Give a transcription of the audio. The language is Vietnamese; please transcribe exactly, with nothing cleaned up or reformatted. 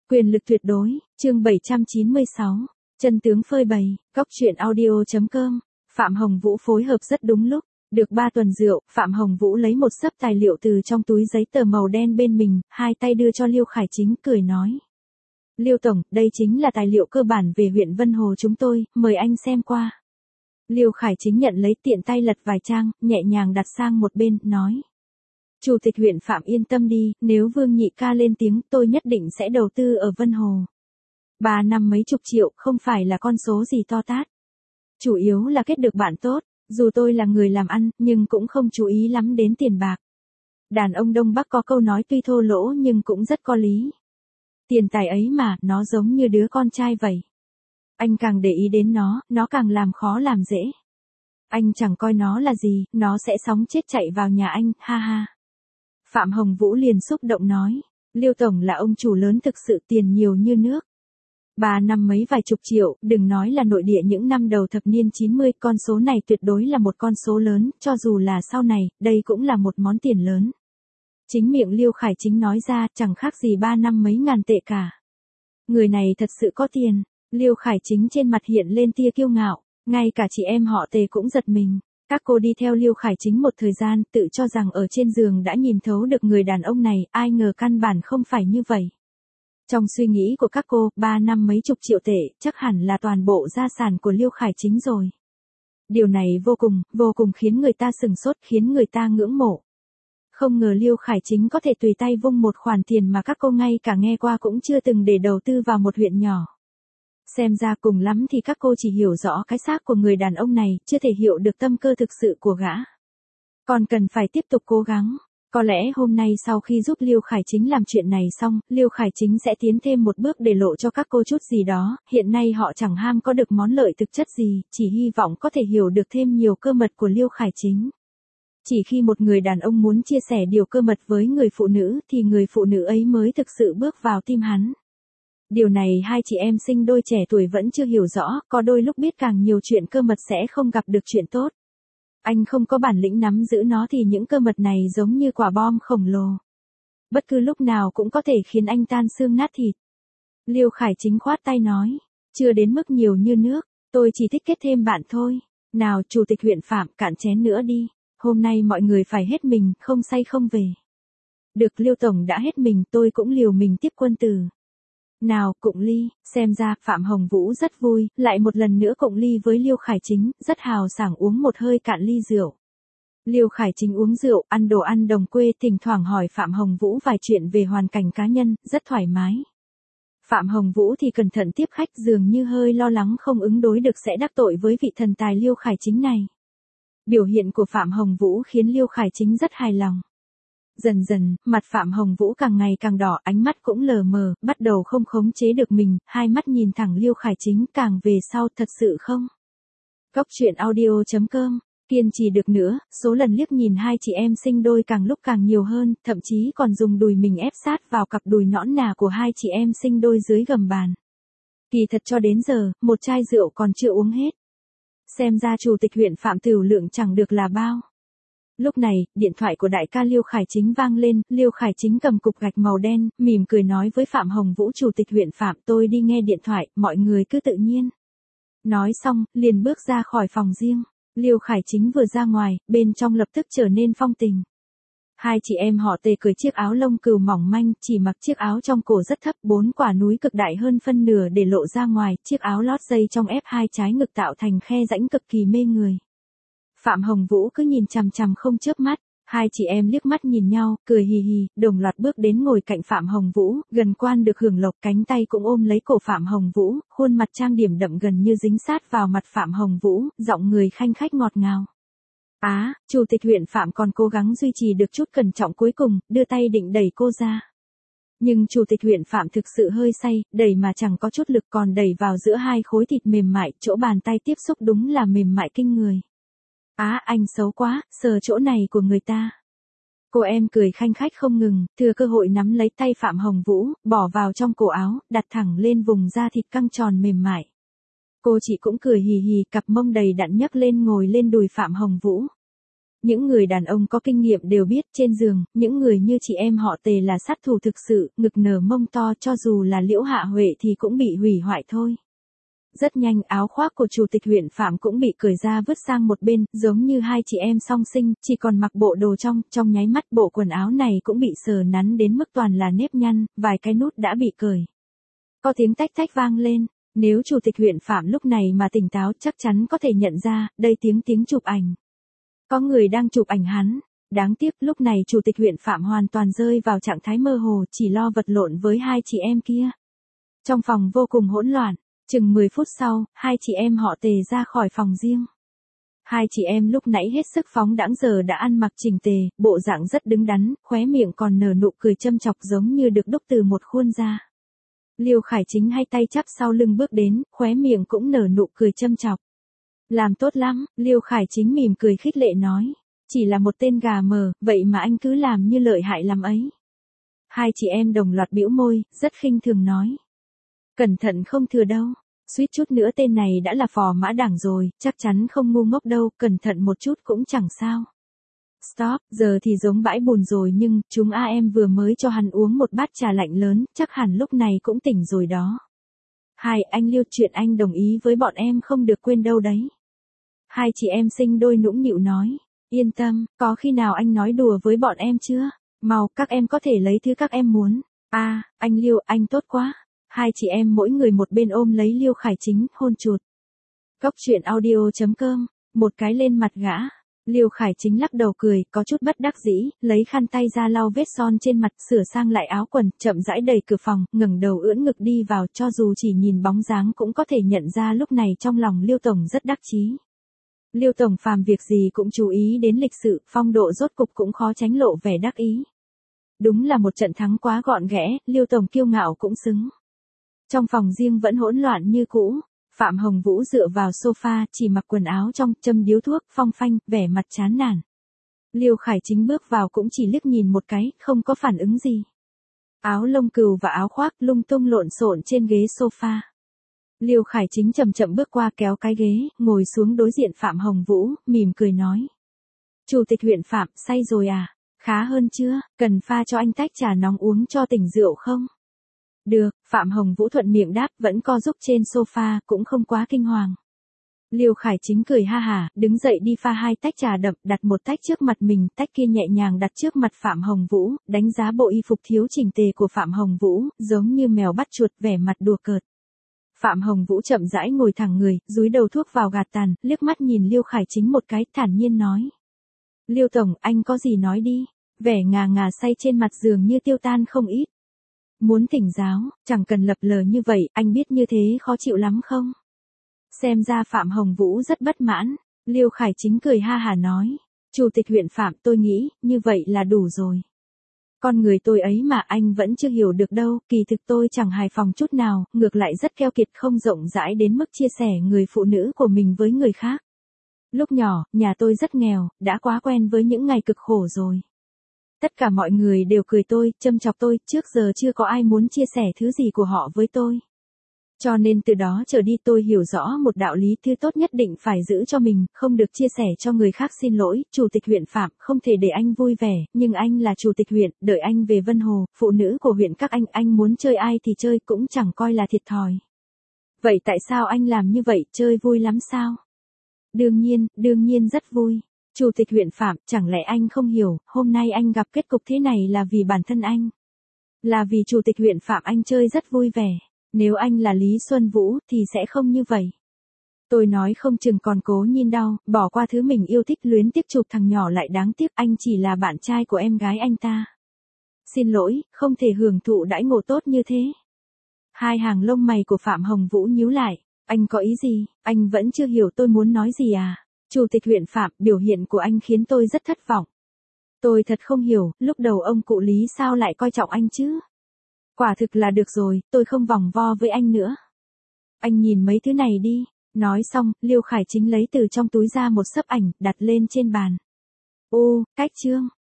Quyền lực tuyệt đối, chương bảy trăm chín mươi sáu, chân tướng phơi bày, góc truyện audio.com, Phạm Hồng Vũ phối hợp rất đúng lúc. Được ba tuần rượu, Phạm Hồng Vũ lấy một xấp tài liệu từ trong túi giấy tờ màu đen bên mình, hai tay đưa cho Liêu Khải Chính, cười nói. Liêu Tổng, đây chính là tài liệu cơ bản về huyện Vân Hồ chúng tôi, mời anh xem qua. Liêu Khải Chính nhận lấy, tiện tay lật vài trang, nhẹ nhàng đặt sang một bên, nói. Chủ tịch huyện Phạm yên tâm đi, nếu Vương Nhị ca lên tiếng tôi nhất định sẽ đầu tư ở Vân Hồ. Ba năm mấy chục triệu không phải là con số gì to tát. Chủ yếu là kết được bạn tốt, dù tôi là người làm ăn nhưng cũng không chú ý lắm đến tiền bạc. Đàn ông Đông Bắc có câu nói tuy thô lỗ nhưng cũng rất có lý. Tiền tài ấy mà, nó giống như đứa con trai vậy. Anh càng để ý đến nó, nó càng làm khó làm dễ. Anh chẳng coi nó là gì, nó sẽ sống chết chạy vào nhà anh, ha ha. Phạm Hồng Vũ liền xúc động nói, Liêu Tổng là ông chủ lớn thực sự, tiền nhiều như nước. Ba năm mấy vài chục triệu, đừng nói là nội địa những năm đầu thập niên chín mươi, con số này tuyệt đối là một con số lớn, cho dù là sau này, đây cũng là một món tiền lớn. Chính miệng Liêu Khải Chính nói ra, chẳng khác gì ba năm mấy ngàn tệ cả. Người này thật sự có tiền. Liêu Khải Chính trên mặt hiện lên tia kiêu ngạo, ngay cả chị em họ Tề cũng giật mình. Các cô đi theo Liêu Khải Chính một thời gian, tự cho rằng ở trên giường đã nhìn thấu được người đàn ông này, ai ngờ căn bản không phải như vậy. Trong suy nghĩ của các cô, ba năm mấy chục triệu tệ, chắc hẳn là toàn bộ gia sản của Liêu Khải Chính rồi. Điều này vô cùng, vô cùng khiến người ta sửng sốt, khiến người ta ngưỡng mộ. Không ngờ Liêu Khải Chính có thể tùy tay vung một khoản tiền mà các cô ngay cả nghe qua cũng chưa từng để đầu tư vào một huyện nhỏ. Xem ra cùng lắm thì các cô chỉ hiểu rõ cái xác của người đàn ông này, chưa thể hiểu được tâm cơ thực sự của gã. Còn cần phải tiếp tục cố gắng. Có lẽ hôm nay sau khi giúp Liêu Khải Chính làm chuyện này xong, Liêu Khải Chính sẽ tiến thêm một bước để lộ cho các cô chút gì đó, hiện nay họ chẳng ham có được món lợi thực chất gì, chỉ hy vọng có thể hiểu được thêm nhiều cơ mật của Liêu Khải Chính. Chỉ khi một người đàn ông muốn chia sẻ điều cơ mật với người phụ nữ thì người phụ nữ ấy mới thực sự bước vào tim hắn. Điều này hai chị em sinh đôi trẻ tuổi vẫn chưa hiểu rõ, có đôi lúc biết càng nhiều chuyện cơ mật sẽ không gặp được chuyện tốt. Anh không có bản lĩnh nắm giữ nó thì những cơ mật này giống như quả bom khổng lồ. Bất cứ lúc nào cũng có thể khiến anh tan xương nát thịt. Liêu Khải Chính khoát tay nói, chưa đến mức nhiều như nước, tôi chỉ thích kết thêm bạn thôi. Nào Chủ tịch huyện Phạm, cạn chén nữa đi. Hôm nay mọi người phải hết mình, không say không về. Được, Liêu Tổng đã hết mình, tôi cũng liều mình tiếp quân tử. Nào, cụng ly, xem ra Phạm Hồng Vũ rất vui, lại một lần nữa cụng ly với Liêu Khải Chính, rất hào sảng uống một hơi cạn ly rượu. Liêu Khải Chính uống rượu, ăn đồ ăn đồng quê, thỉnh thoảng hỏi Phạm Hồng Vũ vài chuyện về hoàn cảnh cá nhân, rất thoải mái. Phạm Hồng Vũ thì cẩn thận tiếp khách, dường như hơi lo lắng không ứng đối được sẽ đắc tội với vị thần tài Liêu Khải Chính này. Biểu hiện của Phạm Hồng Vũ khiến Liêu Khải Chính rất hài lòng. Dần dần, mặt Phạm Hồng Vũ càng ngày càng đỏ, ánh mắt cũng lờ mờ, bắt đầu không khống chế được mình, hai mắt nhìn thẳng Liêu Khải Chính, càng về sau thật sự không. Góc truyện audio.com, kiên trì được nữa, số lần liếc nhìn hai chị em sinh đôi càng lúc càng nhiều hơn, thậm chí còn dùng đùi mình ép sát vào cặp đùi nõn nà của hai chị em sinh đôi dưới gầm bàn. Kỳ thật cho đến giờ, một chai rượu còn chưa uống hết. Xem ra Chủ tịch huyện Phạm Tửu Lượng chẳng được là bao. Lúc này, điện thoại của đại ca Liêu Khải Chính vang lên, Liêu Khải Chính cầm cục gạch màu đen, mỉm cười nói với Phạm Hồng Vũ, Chủ tịch huyện Phạm, tôi đi nghe điện thoại, mọi người cứ tự nhiên. Nói xong, liền bước ra khỏi phòng riêng. Liêu Khải Chính vừa ra ngoài, bên trong lập tức trở nên phong tình. Hai chị em họ Tề cởi chiếc áo lông cừu mỏng manh, chỉ mặc chiếc áo trong cổ rất thấp, bốn quả núi cực đại hơn phân nửa để lộ ra ngoài, chiếc áo lót dây trong ép hai trái ngực tạo thành khe rãnh cực kỳ mê người. Phạm Hồng Vũ cứ nhìn chằm chằm không chớp mắt, hai chị em liếc mắt nhìn nhau, cười hì hì, đồng loạt bước đến ngồi cạnh Phạm Hồng Vũ, gần quan được hưởng lộc, cánh tay cũng ôm lấy cổ Phạm Hồng Vũ, khuôn mặt trang điểm đậm gần như dính sát vào mặt Phạm Hồng Vũ, giọng người khanh khách ngọt ngào. Á, à, Chủ tịch huyện Phạm còn cố gắng duy trì được chút cẩn trọng cuối cùng, đưa tay định đẩy cô ra. Nhưng Chủ tịch huyện Phạm thực sự hơi say, đẩy mà chẳng có chút lực, còn đẩy vào giữa hai khối thịt mềm mại, chỗ bàn tay tiếp xúc đúng là mềm mại kinh người. Á, à, anh xấu quá, sờ chỗ này của người ta. Cô em cười khanh khách không ngừng, thừa cơ hội nắm lấy tay Phạm Hồng Vũ, bỏ vào trong cổ áo, đặt thẳng lên vùng da thịt căng tròn mềm mại. Cô chị cũng cười hì hì, cặp mông đầy đặn nhấc lên ngồi lên đùi Phạm Hồng Vũ. Những người đàn ông có kinh nghiệm đều biết trên giường, những người như chị em họ Tề là sát thủ thực sự, ngực nở mông to cho dù là Liễu Hạ Huệ thì cũng bị hủy hoại thôi. Rất nhanh áo khoác của chủ tịch huyện Phạm cũng bị cởi ra vứt sang một bên, giống như hai chị em song sinh, chỉ còn mặc bộ đồ trong, trong nháy mắt bộ quần áo này cũng bị sờ nắn đến mức toàn là nếp nhăn, vài cái nút đã bị cởi. Có tiếng tách tách vang lên, nếu chủ tịch huyện Phạm lúc này mà tỉnh táo chắc chắn có thể nhận ra, đây tiếng tiếng chụp ảnh. Có người đang chụp ảnh hắn. Đáng tiếc lúc này chủ tịch huyện Phạm hoàn toàn rơi vào trạng thái mơ hồ, chỉ lo vật lộn với hai chị em kia. Trong phòng vô cùng hỗn loạn, chừng mười phút sau, hai chị em họ Tề ra khỏi phòng riêng. Hai chị em lúc nãy hết sức phóng đãng giờ đã ăn mặc chỉnh tề, bộ dạng rất đứng đắn, khóe miệng còn nở nụ cười châm chọc giống như được đúc từ một khuôn da. Liêu Khải Chính hai tay chắp sau lưng bước đến, khóe miệng cũng nở nụ cười châm chọc. Làm tốt lắm, Liêu Khải Chính mỉm cười khích lệ nói. Chỉ là một tên gà mờ, vậy mà anh cứ làm như lợi hại lắm ấy. Hai chị em đồng loạt bĩu môi, rất khinh thường nói. Cẩn thận không thừa đâu, suýt chút nữa tên này đã là phò mã đảng rồi, chắc chắn không ngu ngốc đâu, cẩn thận một chút cũng chẳng sao. Stop, giờ thì giống bãi bùn rồi nhưng, chúng a em vừa mới cho hắn uống một bát trà lạnh lớn, chắc hẳn lúc này cũng tỉnh rồi đó. Hai, anh Liêu, chuyện anh đồng ý với bọn em không được quên đâu đấy. Hai chị em sinh đôi nũng nịu nói. Yên tâm, có khi nào anh nói đùa với bọn em chưa? Mau, các em có thể lấy thứ các em muốn. À, anh Liêu, anh tốt quá. Hai chị em mỗi người một bên ôm lấy Liêu Khải Chính, hôn chuột. Cốc truyện audio chấm com, một cái lên mặt gã. Liêu Khải Chính lắc đầu cười, có chút bất đắc dĩ, lấy khăn tay ra lau vết son trên mặt, sửa sang lại áo quần, chậm rãi đẩy cửa phòng, ngẩng đầu ưỡn ngực đi vào, cho dù chỉ nhìn bóng dáng cũng có thể nhận ra lúc này trong lòng Liêu Tổng rất đắc chí. Liêu Tổng phàm việc gì cũng chú ý đến lịch sự, phong độ rốt cục cũng khó tránh lộ vẻ đắc ý. Đúng là một trận thắng quá gọn ghẽ, Liêu Tổng kiêu ngạo cũng xứng. Trong phòng riêng vẫn hỗn loạn như cũ, Phạm Hồng Vũ dựa vào sofa, chỉ mặc quần áo trong, châm điếu thuốc, phong phanh, vẻ mặt chán nản. Liêu Khải Chính bước vào cũng chỉ liếc nhìn một cái, không có phản ứng gì. Áo lông cừu và áo khoác lung tung lộn xộn trên ghế sofa. Liêu Khải Chính chậm chậm bước qua kéo cái ghế, ngồi xuống đối diện Phạm Hồng Vũ, mỉm cười nói. Chủ tịch huyện Phạm, say rồi à? Khá hơn chưa? Cần pha cho anh tách trà nóng uống cho tỉnh rượu không? Được, Phạm Hồng Vũ thuận miệng đáp, vẫn co giúp trên sofa, cũng không quá kinh hoàng. Liêu Khải Chính cười ha hả, đứng dậy đi pha hai tách trà đậm, đặt một tách trước mặt mình, tách kia nhẹ nhàng đặt trước mặt Phạm Hồng Vũ, đánh giá bộ y phục thiếu chỉnh tề của Phạm Hồng Vũ, giống như mèo bắt chuột, vẻ mặt đùa cợt. Phạm Hồng Vũ chậm rãi ngồi thẳng người, dúi đầu thuốc vào gạt tàn, liếc mắt nhìn Liêu Khải Chính một cái, thản nhiên nói. Liêu Tổng, anh có gì nói đi, vẻ ngà ngà say trên mặt giường như tiêu tan không ít. Muốn thỉnh giáo, chẳng cần lập lờ như vậy, anh biết như thế khó chịu lắm không? Xem ra Phạm Hồng Vũ rất bất mãn, Liêu Khải Chính cười ha hà nói. Chủ tịch huyện Phạm, tôi nghĩ, như vậy là đủ rồi. Con người tôi ấy mà anh vẫn chưa hiểu được đâu, kỳ thực tôi chẳng hài phòng chút nào, ngược lại rất keo kiệt không rộng rãi đến mức chia sẻ người phụ nữ của mình với người khác. Lúc nhỏ, nhà tôi rất nghèo, đã quá quen với những ngày cực khổ rồi. Tất cả mọi người đều cười tôi, châm chọc tôi, trước giờ chưa có ai muốn chia sẻ thứ gì của họ với tôi. Cho nên từ đó trở đi tôi hiểu rõ một đạo lý, thứ tốt nhất định phải giữ cho mình, không được chia sẻ cho người khác. Xin lỗi, Chủ tịch huyện Phạm, không thể để anh vui vẻ, nhưng anh là Chủ tịch huyện, đợi anh về Vân Hồ, phụ nữ của huyện các anh, anh muốn chơi ai thì chơi, cũng chẳng coi là thiệt thòi. Vậy tại sao anh làm như vậy, chơi vui lắm sao? Đương nhiên, đương nhiên rất vui. Chủ tịch huyện Phạm, chẳng lẽ anh không hiểu, hôm nay anh gặp kết cục thế này là vì bản thân anh. Là vì Chủ tịch huyện Phạm anh chơi rất vui vẻ. Nếu anh là Lý Xuân Vũ thì sẽ không như vậy. Tôi nói không chừng còn cố nhìn đau, bỏ qua thứ mình yêu thích, luyến tiếc chụp thằng nhỏ lại, đáng tiếc anh chỉ là bạn trai của em gái anh ta. Xin lỗi, không thể hưởng thụ đãi ngộ tốt như thế. Hai hàng lông mày của Phạm Hồng Vũ nhíu lại. Anh có ý gì, anh vẫn chưa hiểu tôi muốn nói gì à? Chủ tịch huyện Phạm, biểu hiện của anh khiến tôi rất thất vọng. Tôi thật không hiểu, lúc đầu ông cụ Lý sao lại coi trọng anh chứ? Quả thực là được rồi, tôi không vòng vo với anh nữa. Anh nhìn mấy thứ này đi. Nói xong, Liêu Khải Chính lấy từ trong túi ra một xấp ảnh, đặt lên trên bàn. Ô, cách chương.